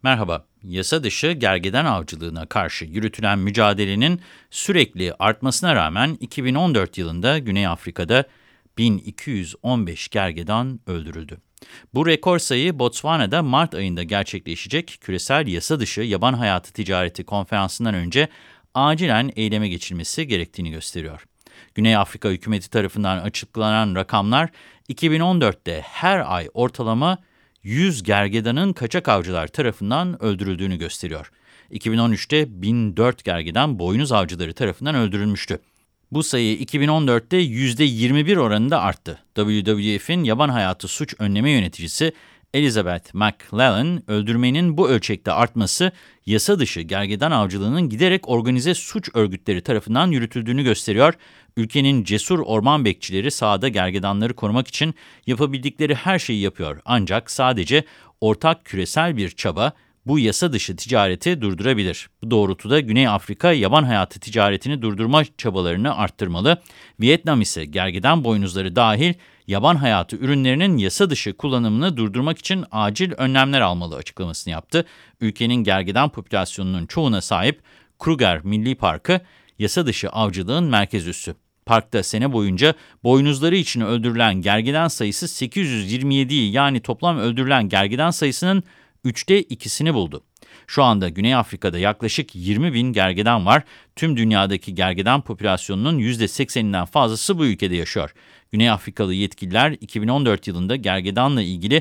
Merhaba. Yasa dışı gergedan avcılığına karşı yürütülen mücadelenin sürekli artmasına rağmen 2014 yılında Güney Afrika'da 1215 gergedan öldürüldü. Bu rekor sayı Botswana'da Mart ayında gerçekleşecek küresel yasa dışı yaban hayatı ticareti konferansından önce acilen eyleme geçilmesi gerektiğini gösteriyor. Güney Afrika hükümeti tarafından açıklanan rakamlar 2014'te her ay ortalama 100 gergedanın kaçak avcılar tarafından öldürüldüğünü gösteriyor. 2013'te 1004 gergedan boynuz avcıları tarafından öldürülmüştü. Bu sayı 2014'te %21 oranında arttı. WWF'in yaban hayatı suç önleme yöneticisi Elizabeth McClellan, öldürmenin bu ölçekte artması, yasa dışı gergedan avcılığının giderek organize suç örgütleri tarafından yürütüldüğünü gösteriyor. Ülkenin cesur orman bekçileri sahada gergedanları korumak için yapabildikleri her şeyi yapıyor. Ancak sadece ortak küresel bir çaba bu yasa dışı ticareti durdurabilir. Bu doğrultuda Güney Afrika yaban hayatı ticaretini durdurma çabalarını arttırmalı. Vietnam ise gergedan boynuzları dahil yaban hayatı ürünlerinin yasa dışı kullanımını durdurmak için acil önlemler almalı açıklamasını yaptı. Ülkenin gergedan popülasyonunun çoğuna sahip Kruger Milli Parkı, yasa dışı avcılığın merkez üssü. Parkta sene boyunca boynuzları için öldürülen gergedan sayısı 827'yi, yani toplam öldürülen gergedan sayısının 3'te 2'sini buldu. Şu anda Güney Afrika'da yaklaşık 20 bin gergedan var. Tüm dünyadaki gergedan popülasyonunun %80'inden fazlası bu ülkede yaşıyor. Güney Afrikalı yetkililer 2014 yılında gergedanla ilgili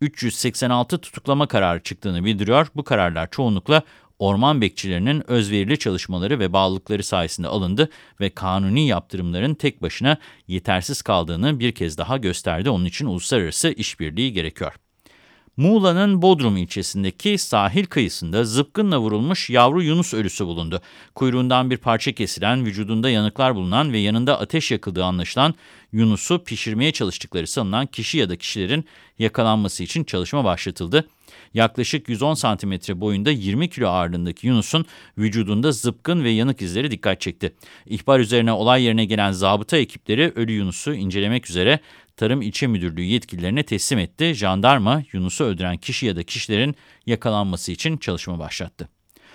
386 tutuklama kararı çıktığını bildiriyor. Bu kararlar çoğunlukla orman bekçilerinin özverili çalışmaları ve bağlılıkları sayesinde alındı ve kanuni yaptırımların tek başına yetersiz kaldığını bir kez daha gösterdi. Onun için uluslararası işbirliği gerekiyor. Muğla'nın Bodrum ilçesindeki sahil kıyısında zıpkınla vurulmuş yavru yunus ölüsü bulundu. Kuyruğundan bir parça kesilen, vücudunda yanıklar bulunan ve yanında ateş yakıldığı anlaşılan yunusu pişirmeye çalıştıkları sanılan kişi ya da kişilerin yakalanması için çalışma başlatıldı. Yaklaşık 110 santimetre boyunda 20 kilo ağırlığındaki yunusun vücudunda zıpkın ve yanık izleri dikkat çekti. İhbar üzerine olay yerine gelen zabıta ekipleri ölü yunusu incelemek üzere Tarım İlçe Müdürlüğü yetkililerine teslim etti. Jandarma, yunusu öldüren kişi ya da kişilerin yakalanması için çalışma başlattı.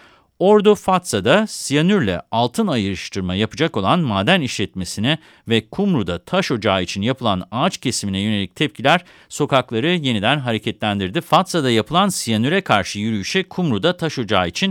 Ordu Fatsa'da siyanürle altın ayrıştırma yapacak olan maden işletmesine ve Kumru'da taş ocağı için yapılan ağaç kesimine yönelik tepkiler sokakları yeniden hareketlendirdi. Fatsa'da yapılan siyanüre karşı yürüyüşe Kumru'da taş ocağı için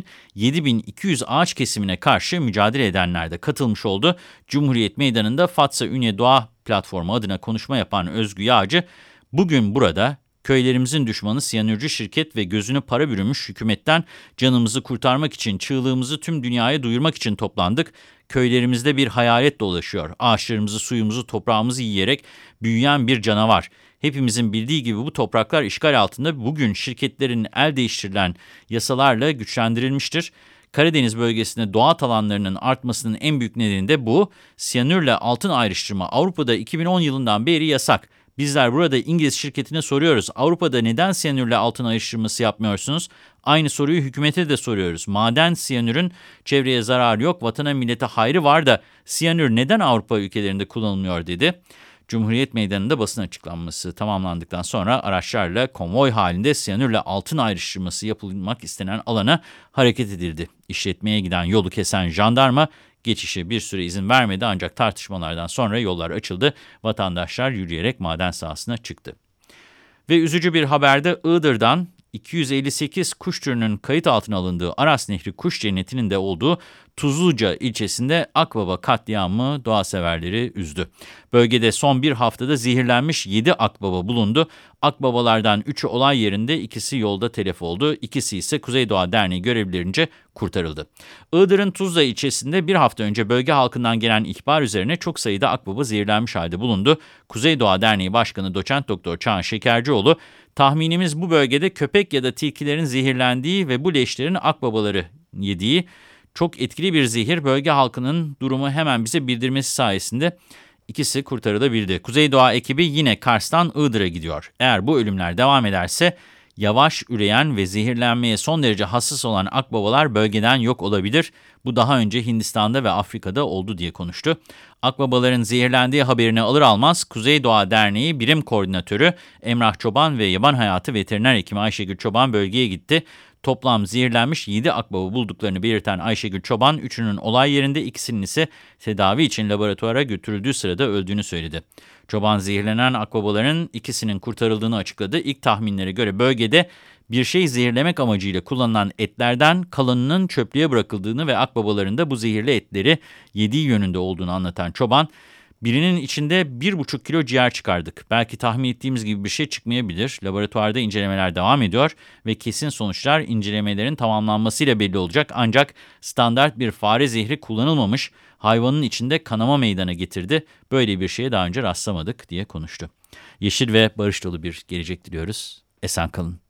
7200 ağaç kesimine karşı mücadele edenler de katılmış oldu. Cumhuriyet Meydanı'nda Fatsa Ünye Doğa Platformu adına konuşma yapan Özgü Yağcı, "Bugün burada köylerimizin düşmanı siyanürcü şirket ve gözünü para bürümüş hükümetten canımızı kurtarmak için, çığlığımızı tüm dünyaya duyurmak için toplandık. Köylerimizde bir hayalet dolaşıyor. Ağaçlarımızı, suyumuzu, toprağımızı yiyerek büyüyen bir canavar. Hepimizin bildiği gibi bu topraklar işgal altında, bugün şirketlerin el değiştirilen yasalarla güçlendirilmiştir. Karadeniz bölgesinde doğa alanlarının artmasının en büyük nedeni de bu. Siyanürle altın ayrıştırma Avrupa'da 2010 yılından beri yasak. Bizler burada İngiliz şirketine soruyoruz. Avrupa'da neden siyanürle altın ayrıştırması yapmıyorsunuz? Aynı soruyu hükümete de soruyoruz. Maden siyanürün çevreye zararı yok, vatana millete hayrı var da siyanür neden Avrupa ülkelerinde kullanılmıyor dedi. Cumhuriyet Meydanı'nda basın açıklanması tamamlandıktan sonra araçlarla konvoy halinde siyanürle altın ayrıştırması yapılmak istenen alana hareket edildi. İşletmeye giden yolu kesen jandarma geçişe bir süre izin vermedi, ancak tartışmalardan sonra yollar açıldı. Vatandaşlar yürüyerek maden sahasına çıktı. Ve üzücü bir haberde Iğdır'dan 258 kuş türünün kayıt altına alındığı Aras Nehri Kuş Cenneti'nin de olduğu Tuzluca ilçesinde akbaba katliamı doğa severleri üzdü. Bölgede son bir haftada zehirlenmiş 7 akbaba bulundu. Akbabalardan 3'ü olay yerinde, ikisi yolda telef oldu. İkisi ise Kuzey Doğa Derneği görevlilerince kurtarıldı. Iğdır'ın Tuzla ilçesinde bir hafta önce bölge halkından gelen ihbar üzerine çok sayıda akbaba zehirlenmiş halde bulundu. Kuzey Doğa Derneği Başkanı Doçent Doktor Çağan Şekercioğlu, "Tahminimiz bu bölgede köpek ya da tilkilerin zehirlendiği ve bu leşlerin akbabaları yediği çok etkili bir zehir. Bölge halkının durumu hemen bize bildirmesi sayesinde ikisi kurtarılabildi." Kuzey Doğa ekibi yine Kars'tan Iğdır'a gidiyor. Eğer bu ölümler devam ederse yavaş üreyen ve zehirlenmeye son derece hassas olan akbabalar bölgeden yok olabilir. Bu daha önce Hindistan'da ve Afrika'da oldu diye konuştu. Akbabaların zehirlendiği haberini alır almaz Kuzey Doğa Derneği Birim Koordinatörü Emrah Çoban ve Yaban Hayatı Veteriner Hekimi Ayşegül Çoban bölgeye gitti. Toplam zehirlenmiş 7 akbaba bulduklarını belirten Ayşegül Çoban, 3'ünün olay yerinde, ikisinin ise tedavi için laboratuvara götürüldüğü sırada öldüğünü söyledi. Çoban zehirlenen akbabaların ikisinin kurtarıldığını açıkladı. İlk tahminlere göre bölgede bir şey zehirlemek amacıyla kullanılan etlerden kalanının çöplüğe bırakıldığını ve akbabaların da bu zehirli etleri yediği yönünde olduğunu anlatan Çoban, birinin içinde 1,5 kilo ciğer çıkardık. Belki tahmin ettiğimiz gibi bir şey çıkmayabilir. Laboratuvarda incelemeler devam ediyor ve kesin sonuçlar incelemelerin tamamlanmasıyla belli olacak. Ancak standart bir fare zehri kullanılmamış, hayvanın içinde kanama meydana getirdi. Böyle bir şeye daha önce rastlamadık diye konuştu. Yeşil ve barış dolu bir gelecek diliyoruz. Esen kalın.